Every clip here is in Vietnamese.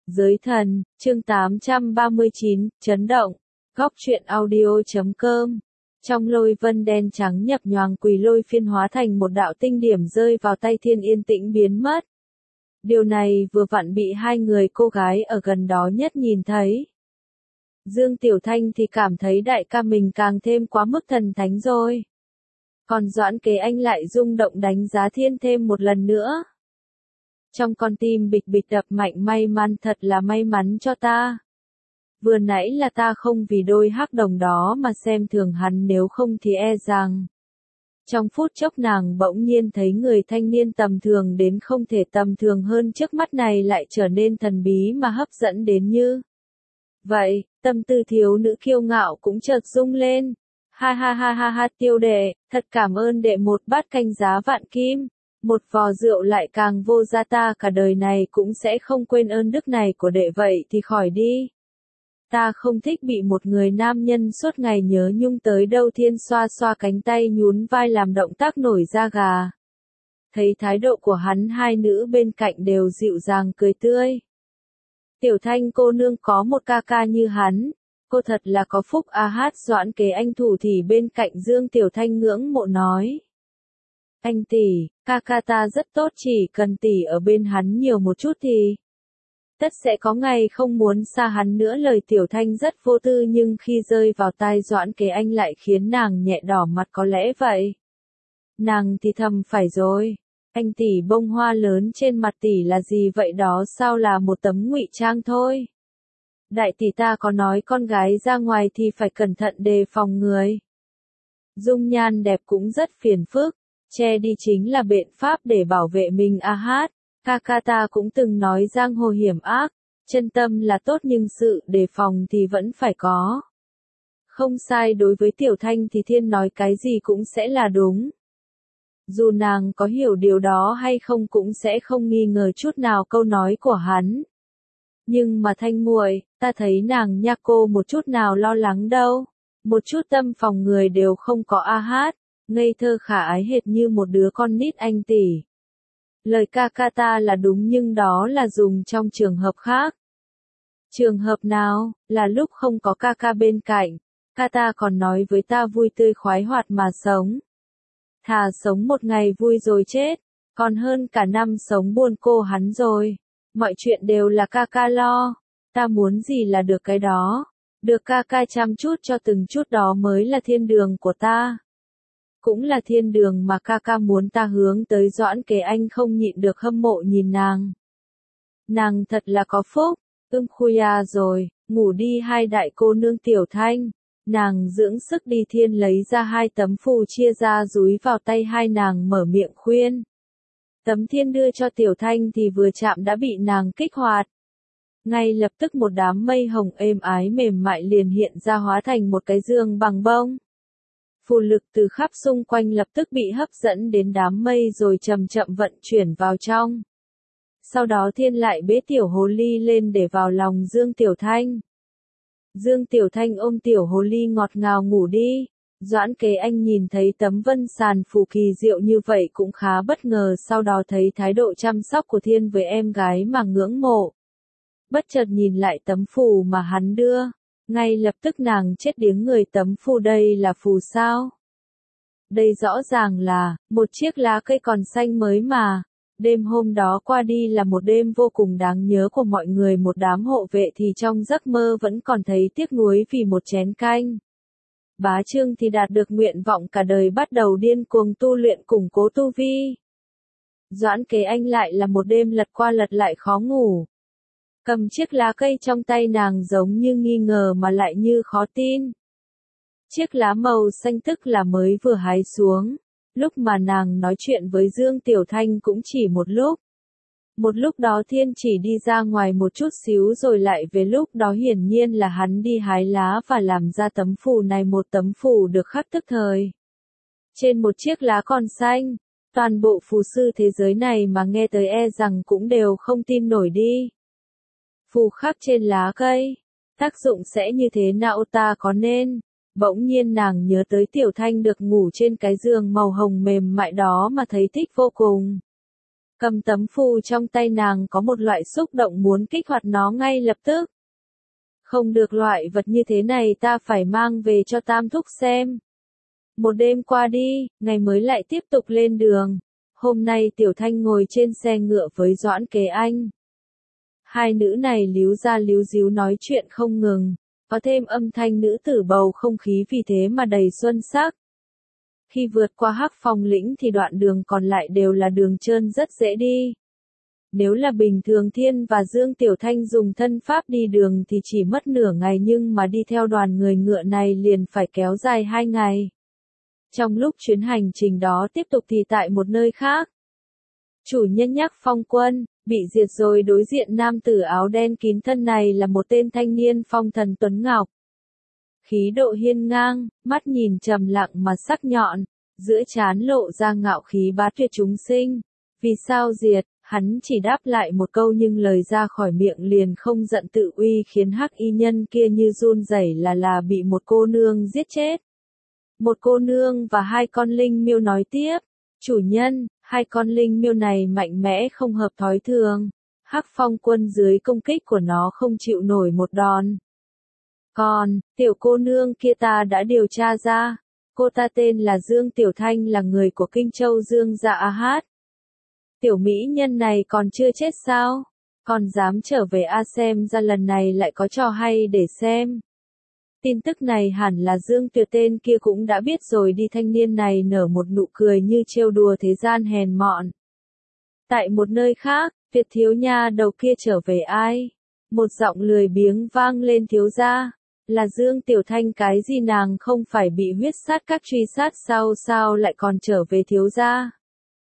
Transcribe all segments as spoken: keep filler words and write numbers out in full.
Giới thần, chương tám trăm ba mươi chín, chấn động, góc truyện audio.com. Trong lôi vân đen trắng nhập nhoàng quỷ lôi phiên hóa thành một đạo tinh điểm rơi vào tay Thiên yên tĩnh biến mất. Điều này vừa vặn bị hai người cô gái ở gần đó nhất nhìn thấy. Dương Tiểu Thanh thì cảm thấy đại ca mình càng thêm quá mức thần thánh rồi. Còn Doãn Kế Anh lại rung động đánh giá Thiên thêm một lần nữa. Trong con tim bịch bịch đập mạnh, may mắn, thật là may mắn cho ta. Vừa nãy là ta không vì đôi hắc đồng đó mà xem thường hắn, nếu không thì e rằng. Trong phút chốc nàng bỗng nhiên thấy người thanh niên tầm thường đến không thể tầm thường hơn trước mắt này lại trở nên thần bí mà hấp dẫn đến như. Vậy, tâm tư thiếu nữ kiêu ngạo cũng chợt rung lên. Ha ha ha ha ha, Tiêu đệ, thật cảm ơn đệ một bát canh giá vạn kim. Một vò rượu lại càng vô giá, ta cả đời này cũng sẽ không quên ơn đức này của đệ, vậy thì khỏi đi. Ta không thích bị một người nam nhân suốt ngày nhớ nhung tới đâu. Thiên xoa xoa cánh tay, nhún vai làm động tác nổi da gà. Thấy thái độ của hắn, hai nữ bên cạnh đều dịu dàng cười tươi. Tiểu Thanh cô nương có một ca ca như hắn, cô thật là có phúc. A hát. Doãn Kế Anh thủ thì bên cạnh Dương Tiểu Thanh ngưỡng mộ nói. Anh tỷ, ca ca ta rất tốt, chỉ cần tỷ ở bên hắn nhiều một chút thì tất sẽ có ngày không muốn xa hắn nữa. Lời Tiểu Thanh rất vô tư nhưng khi rơi vào tai Doãn Kế Anh lại khiến nàng nhẹ đỏ mặt. Có lẽ vậy. Nàng thì thầm, phải rồi. Anh tỷ, bông hoa lớn trên mặt tỷ là gì vậy? Đó sao là một tấm ngụy trang thôi. Đại tỷ, ta có nói con gái ra ngoài thì phải cẩn thận đề phòng người. Dung nhan đẹp cũng rất phiền phức. Che đi chính là biện pháp để bảo vệ mình. A hát. Ca ca ta cũng từng nói giang hồ hiểm ác, chân tâm là tốt nhưng sự đề phòng thì vẫn phải có. Không sai, đối với Tiểu Thanh thì Thiên nói cái gì cũng sẽ là đúng. Dù nàng có hiểu điều đó hay không cũng sẽ không nghi ngờ chút nào câu nói của hắn. Nhưng mà Thanh muội, ta thấy nàng nha, cô một chút nào lo lắng đâu, một chút tâm phòng người đều không có. A hát. Ngây thơ khả ái hệt như một đứa con nít. Anh tỷ, lời ca ca ta là đúng nhưng đó là dùng trong trường hợp khác. Trường hợp nào? Là lúc không có ca ca bên cạnh. Ca ta còn nói với ta vui tươi khoái hoạt mà sống. Thà sống một ngày vui rồi chết, còn hơn cả năm sống buồn cô hắn rồi. Mọi chuyện đều là ca ca lo. Ta muốn gì là được cái đó. Được ca ca chăm chút cho từng chút đó mới là thiên đường của ta. Cũng là thiên đường mà ca ca muốn ta hướng tới. Doãn Kế Anh không nhịn được hâm mộ nhìn nàng. Nàng thật là có phúc. Ưm khuya rồi, ngủ đi hai đại cô nương. Tiểu Thanh, nàng dưỡng sức đi. Thiên lấy ra hai tấm phù chia ra dúi vào tay hai nàng, mở miệng khuyên. Tấm Thiên đưa cho Tiểu Thanh thì vừa chạm đã bị nàng kích hoạt. Ngay lập tức một đám mây hồng êm ái mềm mại liền hiện ra, hóa thành một cái giường bằng bông. Phù lực từ khắp xung quanh lập tức bị hấp dẫn đến đám mây rồi chậm chậm vận chuyển vào trong. Sau đó Thiên lại bế tiểu hồ ly lên để vào lòng Dương Tiểu Thanh. Dương Tiểu Thanh ôm tiểu hồ ly ngọt ngào ngủ đi. Doãn Kế Anh nhìn thấy tấm vân sàn phù kỳ diệu như vậy cũng khá bất ngờ, sau đó thấy thái độ chăm sóc của Thiên với em gái mà ngưỡng mộ. Bất chợt nhìn lại tấm phù mà hắn đưa. Ngay lập tức nàng chết điếng người. Tấm phù đây là phù sao? Đây rõ ràng là một chiếc lá cây còn xanh mới mà. Đêm hôm đó qua đi là một đêm vô cùng đáng nhớ của mọi người. Một đám hộ vệ thì trong giấc mơ vẫn còn thấy tiếc nuối vì một chén canh. Bá Trương thì đạt được nguyện vọng cả đời, bắt đầu điên cuồng tu luyện củng cố tu vi. Doãn Kế Anh lại là một đêm lật qua lật lại khó ngủ. Cầm chiếc lá cây trong tay, nàng giống như nghi ngờ mà lại như khó tin. Chiếc lá màu xanh tức là mới vừa hái xuống. Lúc mà nàng nói chuyện với Dương Tiểu Thanh cũng chỉ một lúc. Một lúc đó Thiên chỉ đi ra ngoài một chút xíu rồi lại về, lúc đó hiển nhiên là hắn đi hái lá và làm ra tấm phù này. Một tấm phù được khắc tức thời trên một chiếc lá còn xanh. Toàn bộ phù sư thế giới này mà nghe tới e rằng cũng đều không tin nổi đi. Phù khắc trên lá cây, tác dụng sẽ như thế nào ta có nên? Bỗng nhiên nàng nhớ tới Tiểu Thanh được ngủ trên cái giường màu hồng mềm mại đó mà thấy thích vô cùng. Cầm tấm phù trong tay nàng có một loại xúc động muốn kích hoạt nó ngay lập tức. Không được, loại vật như thế này ta phải mang về cho Tam Thúc xem. Một đêm qua đi, ngày mới lại tiếp tục lên đường. Hôm nay Tiểu Thanh ngồi trên xe ngựa với Doãn Kế Anh. Hai nữ này líu ra líu díu nói chuyện không ngừng, có thêm âm thanh nữ tử bầu không khí vì thế mà đầy xuân sắc. Khi vượt qua Hắc Phong lĩnh thì đoạn đường còn lại đều là đường trơn rất dễ đi. Nếu là bình thường Thiên và Dương Tiểu Thanh dùng thân pháp đi đường thì chỉ mất nửa ngày, nhưng mà đi theo đoàn người ngựa này liền phải kéo dài hai ngày. Trong lúc chuyến hành trình đó tiếp tục thì tại một nơi khác, chủ nhân nhắc Phong Quân bị diệt rồi. Đối diện nam tử áo đen kín thân này là một tên thanh niên phong thần tuấn ngọc. Khí độ hiên ngang, mắt nhìn trầm lặng mà sắc nhọn, giữa trán lộ ra ngạo khí bá tuyệt chúng sinh. Vì sao diệt? Hắn chỉ đáp lại một câu nhưng lời ra khỏi miệng liền không giận tự uy, khiến hắc y nhân kia như run rẩy, là là bị một cô nương giết chết. Một cô nương và hai con linh miêu nói tiếp, chủ nhân, hai con linh miêu này mạnh mẽ không hợp thói thường. Hắc Phong Quân dưới công kích của nó không chịu nổi một đòn. Còn, tiểu cô nương kia ta đã điều tra ra, cô ta tên là Dương Tiểu Thanh, là người của Kinh Châu Dương Dạ A Hát. Tiểu mỹ nhân này còn chưa chết sao? Còn dám trở về A, xem ra lần này lại có trò hay để xem. Tin tức này hẳn là Dương Tuyệt tên kia cũng đã biết rồi đi. Thanh niên này nở một nụ cười như trêu đùa thế gian hèn mọn. Tại một nơi khác, Việt thiếu nha đầu kia trở về ai? Một giọng lười biếng vang lên, thiếu gia, là Dương Tiểu Thanh. Cái gì, nàng không phải bị huyết sát các truy sát sao, sao lại còn trở về thiếu gia?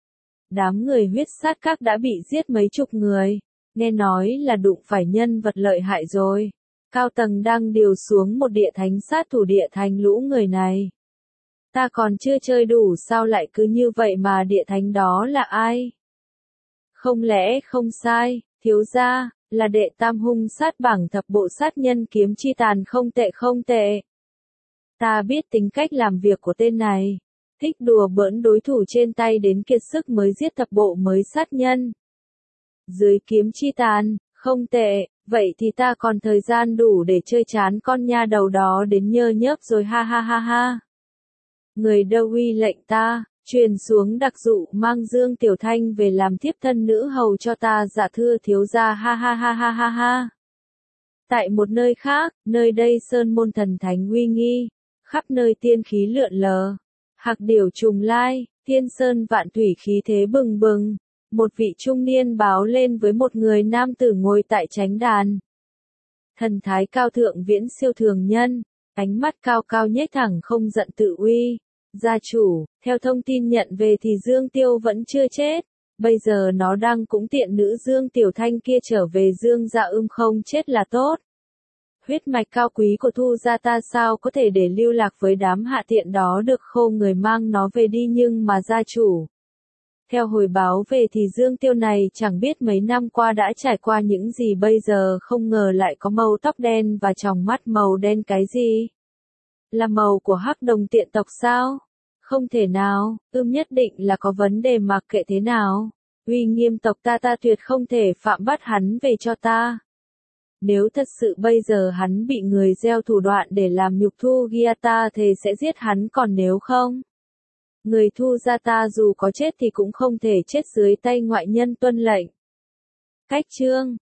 Đám người huyết sát các đã bị giết mấy chục người, nghe nói là đụng phải nhân vật lợi hại rồi. Cao tầng đang điều xuống một địa thánh sát thủ địa thánh lũ người này. Ta còn chưa chơi đủ sao lại cứ như vậy mà địa thánh đó là ai? Không lẽ không sai, thiếu gia, là đệ tam hung sát bảng thập bộ sát nhân kiếm chi tàn. Không tệ không tệ. Ta biết tính cách làm việc của tên này. Thích đùa bỡn đối thủ trên tay đến kiệt sức mới giết thập bộ mới sát nhân. Dưới kiếm chi tàn, không tệ, vậy thì ta còn thời gian đủ để chơi chán con nha đầu đó đến nhơ nhớp rồi, ha ha ha ha. Người đâu uy lệnh ta, truyền xuống đặc dụ mang Dương Tiểu Thanh về làm thiếp thân nữ hầu cho ta. Dạ thưa thiếu gia, ha ha ha ha ha ha. Tại một nơi khác, nơi đây sơn môn thần thánh uy nghi, khắp nơi tiên khí lượn lờ. Hạc điểu trùng lai, thiên sơn vạn thủy khí thế bừng bừng. Một vị trung niên báo lên với một người nam tử ngồi tại chánh đàn. Thần thái cao thượng viễn siêu thường nhân, ánh mắt cao cao nhếch thẳng không giận tự uy. Gia chủ, theo thông tin nhận về thì Dương Tiêu vẫn chưa chết. Bây giờ nó đang cũng tiện nữ Dương Tiểu Thanh kia trở về Dương Dạ ưm không chết là tốt. Huyết mạch cao quý của Thu gia ta sao có thể để lưu lạc với đám hạ tiện đó được, khô người mang nó về đi. Nhưng mà gia chủ, theo hồi báo về thì Dương Tiêu này chẳng biết mấy năm qua đã trải qua những gì, bây giờ không ngờ lại có màu tóc đen và tròng mắt màu đen. Cái gì? Là màu của hắc đồng tiện tộc sao? Không thể nào, ưm nhất định là có vấn đề, mặc kệ thế nào. Uy nghiêm tộc ta ta tuyệt không thể phạm, bắt hắn về cho ta. Nếu thật sự bây giờ hắn bị người gieo thủ đoạn để làm nhục Thu gia ta thì sẽ giết hắn, còn nếu không, người Thu gia ta dù có chết thì cũng không thể chết dưới tay ngoại nhân tuân lệnh. Cách chương